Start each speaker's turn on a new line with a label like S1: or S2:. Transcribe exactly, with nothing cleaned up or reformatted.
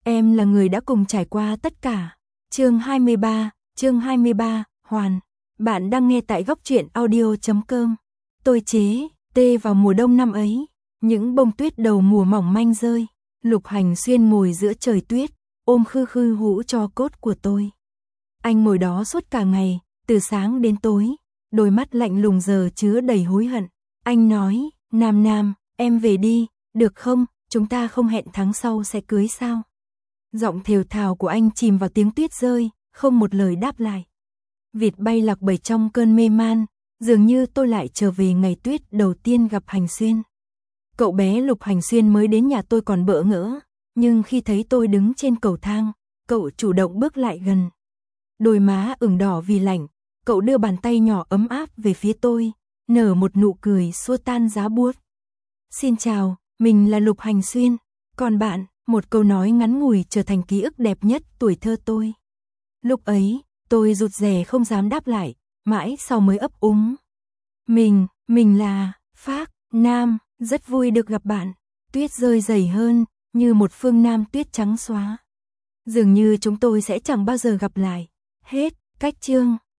S1: Em là người đã cùng trải qua tất cả. Chương hai mươi ba, chương hai mươi ba, Hoàn. Bạn đang nghe tại góc truyện audio chấm com. Tôi chế, tê vào mùa đông năm ấy, những bông tuyết đầu mùa mỏng manh rơi, Lục Hành Xuyên ngồi giữa trời tuyết, ôm khư khư hũ tro cốt của tôi. Anh ngồi đó suốt cả ngày, từ sáng đến tối, đôi mắt lạnh lùng giờ chứa đầy hối hận. Anh nói, Nam Nam, em về đi, được không, chúng ta không hẹn tháng sau sẽ cưới sao? Giọng thều thào của anh chìm vào tiếng tuyết rơi, không một lời đáp lại. Vịt bay lạc bầy trong cơn mê man, dường như tôi lại trở về ngày tuyết đầu tiên gặp Hành Xuyên. Cậu bé Lục Hành Xuyên mới đến nhà tôi còn bỡ ngỡ, nhưng khi thấy tôi đứng trên cầu thang, cậu chủ động bước lại gần. Đôi má ửng đỏ vì lạnh, cậu đưa bàn tay nhỏ ấm áp về phía tôi, nở một nụ cười xua tan giá buốt. Xin chào, mình là Lục Hành Xuyên, còn bạn, một câu nói ngắn ngủi trở thành ký ức đẹp nhất tuổi thơ tôi. Lúc ấy, tôi rụt rè không dám đáp lại, mãi sau mới ấp úng. Mình, mình là Phác Nam, rất vui được gặp bạn. Tuyết rơi dày hơn, như một phương Nam tuyết trắng xóa. Dường như chúng tôi sẽ chẳng bao giờ gặp lại. Hết, cách chương.